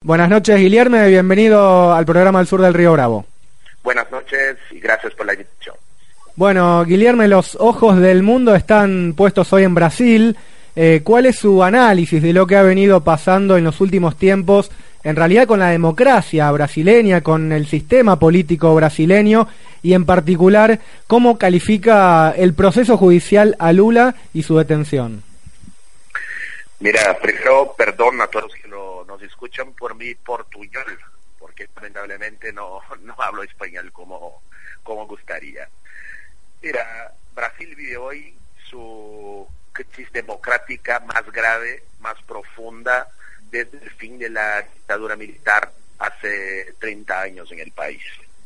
Buenas noches, Guilherme, bienvenido al programa Al Sur del Río Bravo. Buenas noches y gracias por la invitación. Bueno, Guilherme, los ojos del mundo están puestos hoy en Brasil. ¿Cuál es su análisis de lo que ha venido pasando en los últimos tiempos, en realidad con la democracia brasileña, con el sistema político brasileño y en particular cómo califica el proceso judicial a Lula y su detención? Mira, primero perdón a todos que nos escuchan por mi portuñol, porque lamentablemente no hablo español como gustaría. Mira, Brasil vive hoy su crisis democrática más grave, más profunda, desde el fin de la dictadura militar hace 30 años en el país.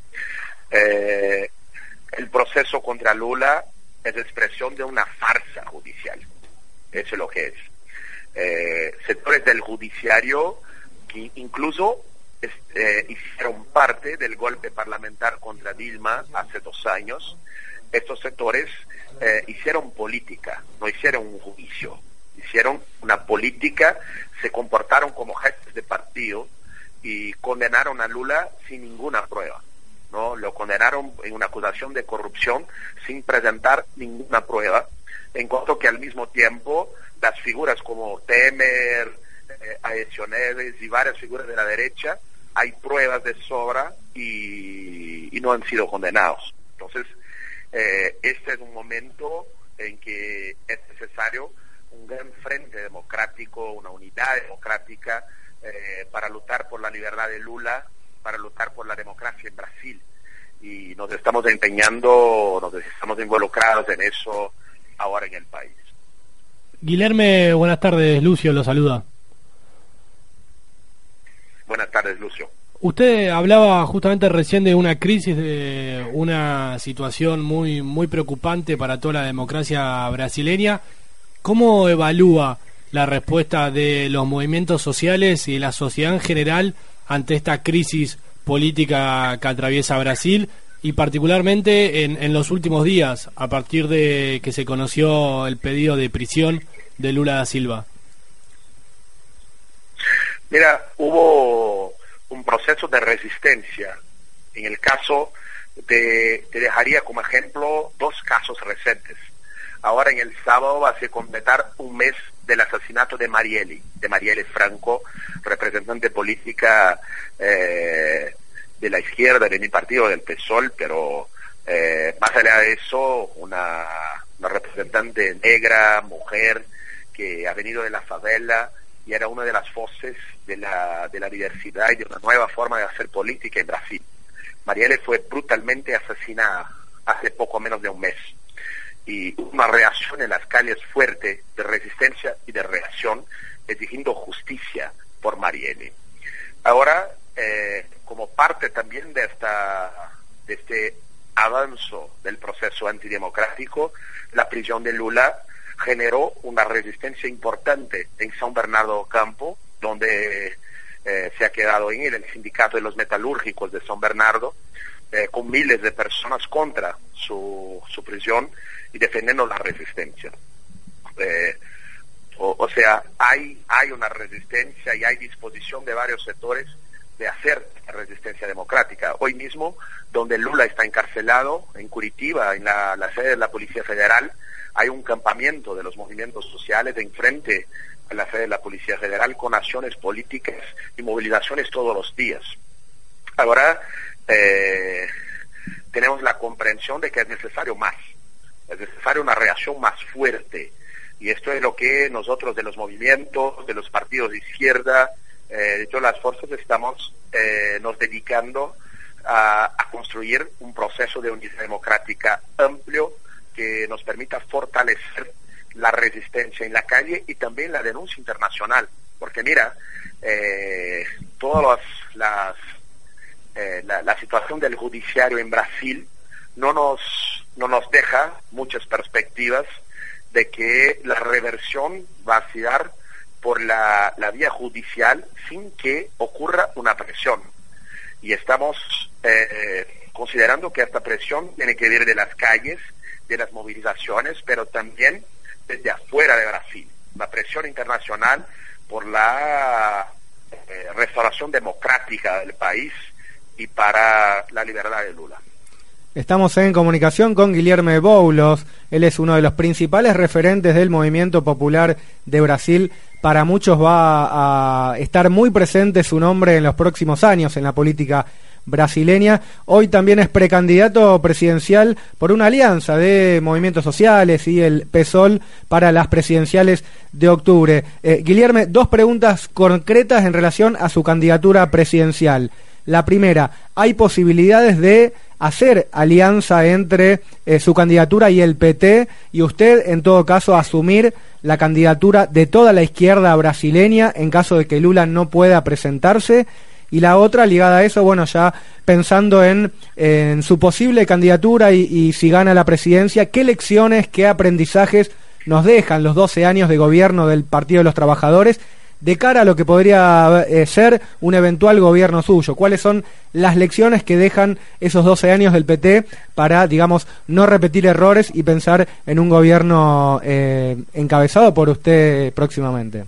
El proceso contra Lula es expresión de una farsa judicial, eso es lo que es. Sectores del judiciario que incluso hicieron parte del golpe parlamentar contra Dilma hace 2 años. Estos sectores hicieron política, no hicieron un juicio, hicieron una política, se comportaron como jefes de partido y condenaron a Lula sin ninguna prueba, ¿no? Lo condenaron en una acusación de corrupción sin presentar ninguna prueba, en cuanto que al mismo tiempo las figuras como Temer, Aécio Neves y varias figuras de la derecha, hay pruebas de sobra y no han sido condenados. Entonces, este es un momento en que es necesario un gran frente democrático, una unidad democrática para luchar por la libertad de Lula, para luchar por la democracia en Brasil. Y nos estamos empeñando, nos estamos involucrados en eso ahora en el país. Guilherme, buenas tardes, Lucio lo saluda. Buenas tardes, Lucio. Usted hablaba justamente recién de una crisis, de una situación muy preocupante para toda la democracia brasileña. ¿Cómo evalúa la respuesta de los movimientos sociales y de la sociedad en general ante esta crisis política que atraviesa Brasil y particularmente en los últimos días, a partir de que se conoció el pedido de prisión de Lula da Silva? Mira, hubo un proceso de resistencia. En el caso te dejaría como ejemplo 2 casos recientes. Ahora en el sábado va a completar un mes del asesinato de Marielle Franco, representante política de la izquierda, de mi partido, del PSOL, pero más allá de eso, una representante negra, mujer, que ha venido de la favela y era una de las voces de la diversidad y de una nueva forma de hacer política en Brasil. Marielle fue brutalmente asesinada hace poco menos de un mes. Y una reacción en las calles fuerte de resistencia y de reacción exigiendo justicia por Marielle. Ahora, como parte también de este avance del proceso antidemocrático, la prisión de Lula generó una resistencia importante en São Bernardo do Campo, donde se ha quedado en el sindicato de los metalúrgicos de São Bernardo, con miles de personas contra su prisión y defendiendo la resistencia. O sea, hay una resistencia y hay disposición de varios sectores de hacer resistencia democrática. Hoy mismo, donde Lula está encarcelado, en Curitiba, en la sede de la Policía Federal, hay un campamento de los movimientos sociales enfrente a la sede de la Policía Federal con acciones políticas y movilizaciones todos los días. Ahora tenemos la comprensión de que es necesario más, es necesaria una reacción más fuerte, y esto es lo que nosotros de los movimientos, de los partidos de izquierda, de todas las fuerzas estamos nos dedicando a construir un proceso de unidad democrática amplio que nos permita fortalecer la resistencia en la calle y también la denuncia internacional, porque mira, todas la situación del judiciario en Brasil no nos deja muchas perspectivas de que la reversión va a se dar por la vía judicial sin que ocurra una presión. Y estamos considerando que esta presión tiene que venir de las calles, de las movilizaciones, pero también desde afuera de Brasil. La presión internacional por la restauración democrática del país y para la libertad de Lula. Estamos en comunicación con Guilherme Boulos. Él es uno de los principales referentes del movimiento popular de Brasil. Para muchos va a estar muy presente su nombre en los próximos años en la política brasileña. Hoy también es precandidato presidencial por una alianza de movimientos sociales y el PSOL para las presidenciales de octubre. Guilherme, dos preguntas concretas en relación a su candidatura presidencial. La primera, ¿hay posibilidades de hacer alianza entre su candidatura y el PT y usted, en todo caso, asumir la candidatura de toda la izquierda brasileña en caso de que Lula no pueda presentarse? Y la otra, ligada a eso, bueno, ya pensando en su posible candidatura y si gana la presidencia, ¿qué lecciones, qué aprendizajes nos dejan los 12 años de gobierno del Partido de los Trabajadores de cara a lo que podría ser un eventual gobierno suyo? ¿Cuáles son las lecciones que dejan esos 12 años del PT para, digamos, no repetir errores y pensar en un gobierno encabezado por usted próximamente?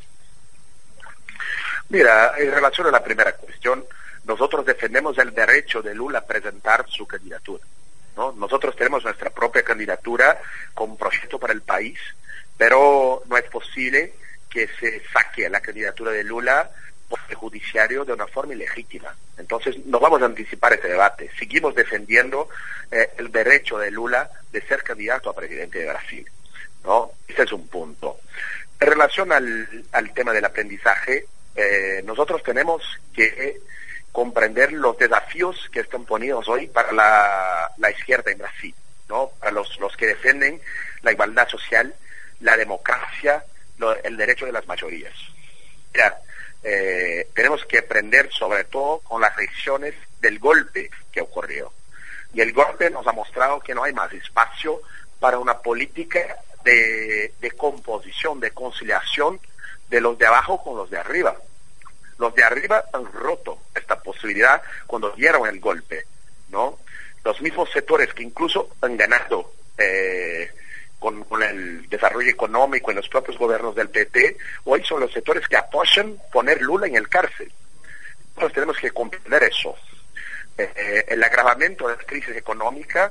Mira, en relación a la primera cuestión, nosotros defendemos el derecho de Lula a presentar su candidatura, ¿no? Nosotros tenemos nuestra propia candidatura con proyecto para el país, pero no es posible que se saque la candidatura de Lula por el judiciario de una forma ilegítima. Entonces, no vamos a anticipar este debate. Seguimos defendiendo el derecho de Lula de ser candidato a presidente de Brasil, ¿no? Ese es un punto. En relación al tema del aprendizaje, nosotros tenemos que comprender los desafíos que están ponidos hoy para la izquierda en Brasil, ¿no? Para los que defienden la igualdad social, la democracia, el derecho de las mayorías. Mira, tenemos que aprender sobre todo con las lecciones del golpe que ocurrió. Y el golpe nos ha mostrado que no hay más espacio para una política de composición, de conciliación de los de abajo con los de arriba. Los de arriba han roto esta posibilidad cuando dieron el golpe, ¿no? Los mismos sectores que incluso han ganado con el desarrollo económico en los propios gobiernos del PT, hoy son los sectores que apoyan poner Lula en el cárcel. Entonces tenemos que comprender eso. El agravamiento de la crisis económica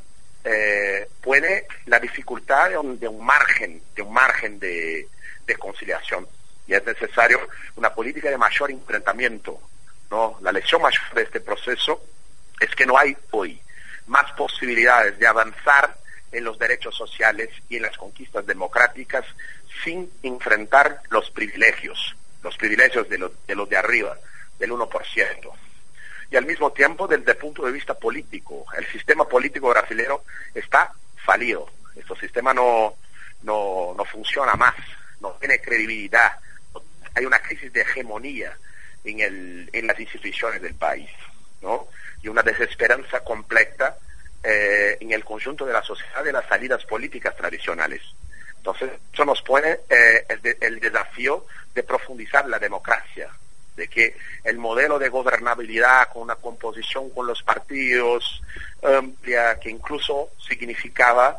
pone la dificultad de un margen de conciliación. Y es necesario una política de mayor enfrentamiento, ¿no? La lección mayor de este proceso es que no hay hoy más posibilidades de avanzar en los derechos sociales y en las conquistas democráticas sin enfrentar los privilegios de los de arriba, del 1%. Y al mismo tiempo, desde el punto de vista político, el sistema político brasileño está falido. Este sistema no funciona más, no tiene credibilidad. Hay una crisis de hegemonía en las instituciones del país, ¿no? Y una desesperanza completa en el conjunto de la sociedad de las salidas políticas tradicionales. Entonces, eso nos pone el desafío de profundizar la democracia, de que el modelo de gobernabilidad con una composición con los partidos amplia, que incluso significaba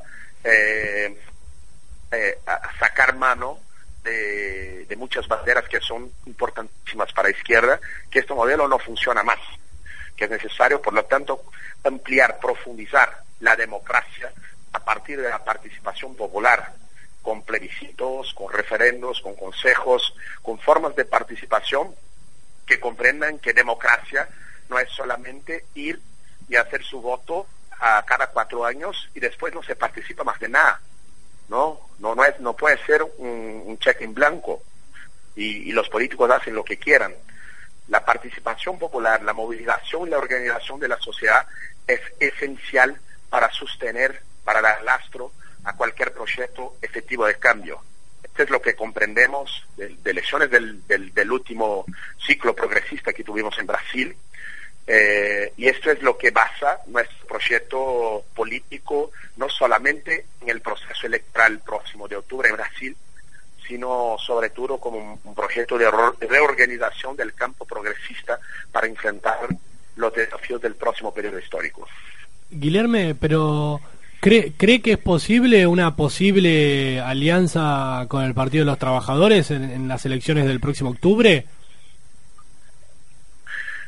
sacar mano de muchas banderas que son importantísimas para la izquierda, que este modelo no funciona más, que es necesario, por lo tanto, ampliar, profundizar la democracia a partir de la participación popular, con plebiscitos, con referendos, con consejos, con formas de participación que comprendan que democracia no es solamente ir y hacer su voto a cada 4 años y después no se participa más de nada. No puede ser un cheque en blanco y los políticos hacen lo que quieran. La participación popular, la movilización y la organización de la sociedad es esencial para sostener, para dar lastro a cualquier proyecto efectivo de cambio. Esto es lo que comprendemos de lecciones del último ciclo progresista que tuvimos en Brasil, y esto es lo que basa nuestro proyecto político, no solamente en el proceso electoral próximo de octubre en Brasil, sino sobre todo como un proyecto de reorganización del campo progresista para enfrentar los desafíos del próximo periodo histórico. Guilherme, pero ¿cree que es posible una posible alianza con el Partido de los Trabajadores en las elecciones del próximo octubre?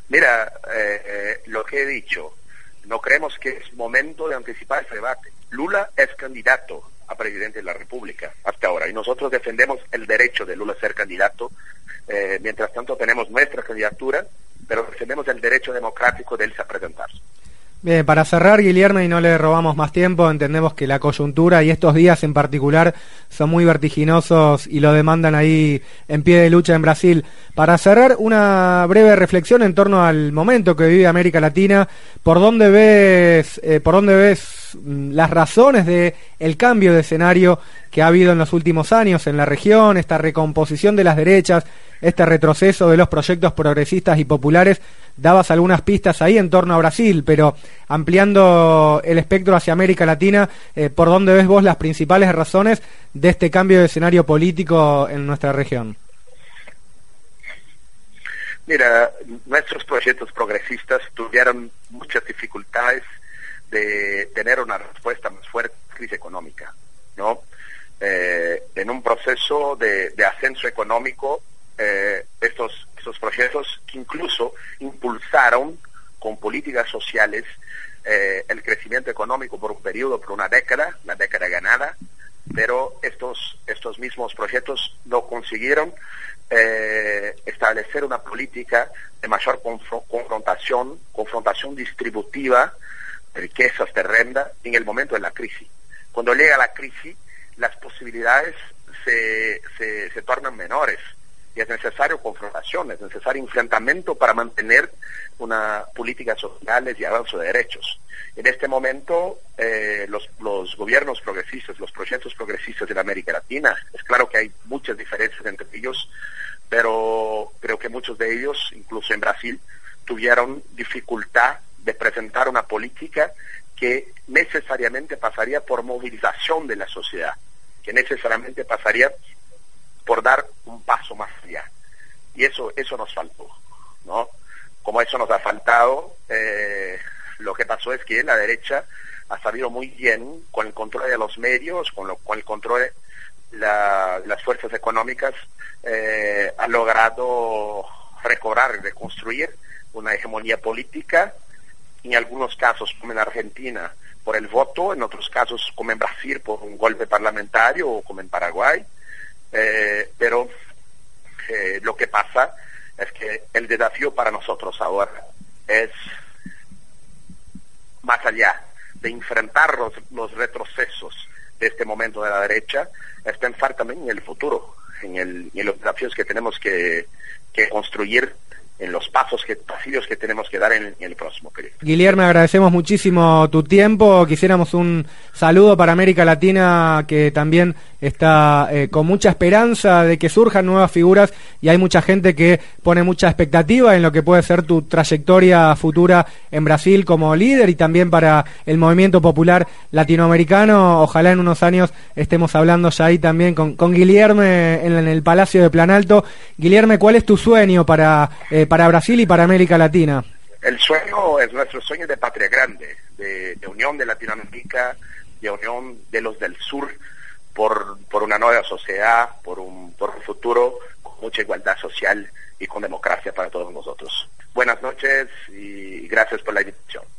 Mira, lo que he dicho, no creemos que es momento de anticipar ese debate. Lula es candidato a presidente de la República hasta ahora y nosotros defendemos el derecho de Lula a ser candidato. Mientras tanto tenemos nuestra candidatura, pero defendemos el derecho democrático de él a presentarse. Bien, para cerrar, Guilherme, y no le robamos más tiempo, entendemos que la coyuntura y estos días en particular son muy vertiginosos y lo demandan ahí en pie de lucha en Brasil. Para cerrar, una breve reflexión en torno al momento que vive América Latina, ¿por dónde ves las razones de el cambio de escenario que ha habido en los últimos años en la región, esta recomposición de las derechas, este retroceso de los proyectos progresistas y populares? Dabas algunas pistas ahí en torno a Brasil, pero ampliando el espectro hacia América Latina, ¿por dónde ves vos las principales razones de este cambio de escenario político en nuestra región? Mira, nuestros proyectos progresistas tuvieron muchas dificultades de tener una respuesta más fuerte a la crisis económica, ¿no? En un proceso de ascenso económico, estos proyectos que incluso impulsaron con políticas sociales el crecimiento económico por un periodo, por una década, la década ganada, pero estos mismos proyectos no consiguieron establecer una política de mayor confrontación distributiva de riquezas, de renta, en el momento de la crisis. Cuando llega la crisis, las posibilidades se tornan menores. Y es necesario confrontación, es necesario enfrentamiento para mantener una política sociales y avance de derechos. En este momento, los gobiernos progresistas, los proyectos progresistas de la América Latina, es claro que hay muchas diferencias entre ellos, pero creo que muchos de ellos, incluso en Brasil, tuvieron dificultad de presentar una política que necesariamente pasaría por movilización de la sociedad, que necesariamente pasaría por dar un paso más allá. Y eso nos faltó, ¿no? Como eso nos ha faltado, lo que pasó es que la derecha ha sabido muy bien, con el control de los medios, con el control de las fuerzas económicas, ha logrado recobrar y reconstruir una hegemonía política, en algunos casos, como en Argentina, por el voto, en otros casos, como en Brasil, por un golpe parlamentario, o como en Paraguay. Pero lo que pasa es que el desafío para nosotros ahora es, más allá de enfrentar los retrocesos de este momento de la derecha, es pensar también en el futuro, en los desafíos que tenemos que construir, en los pasillos que tenemos que dar en el próximo periodo. Guilherme, agradecemos muchísimo tu tiempo. Quisiéramos un saludo para América Latina, que también está con mucha esperanza de que surjan nuevas figuras, y hay mucha gente que pone mucha expectativa en lo que puede ser tu trayectoria futura en Brasil como líder y también para el movimiento popular latinoamericano. Ojalá en unos años estemos hablando ya ahí también con Guilherme en el Palacio de Planalto. Guilherme, ¿cuál es tu sueño para Brasil y para América Latina? El sueño es nuestro sueño de patria grande, de unión de Latinoamérica, de unión de los del sur, por una nueva sociedad, por un futuro con mucha igualdad social y con democracia para todos nosotros. Buenas noches y gracias por la invitación.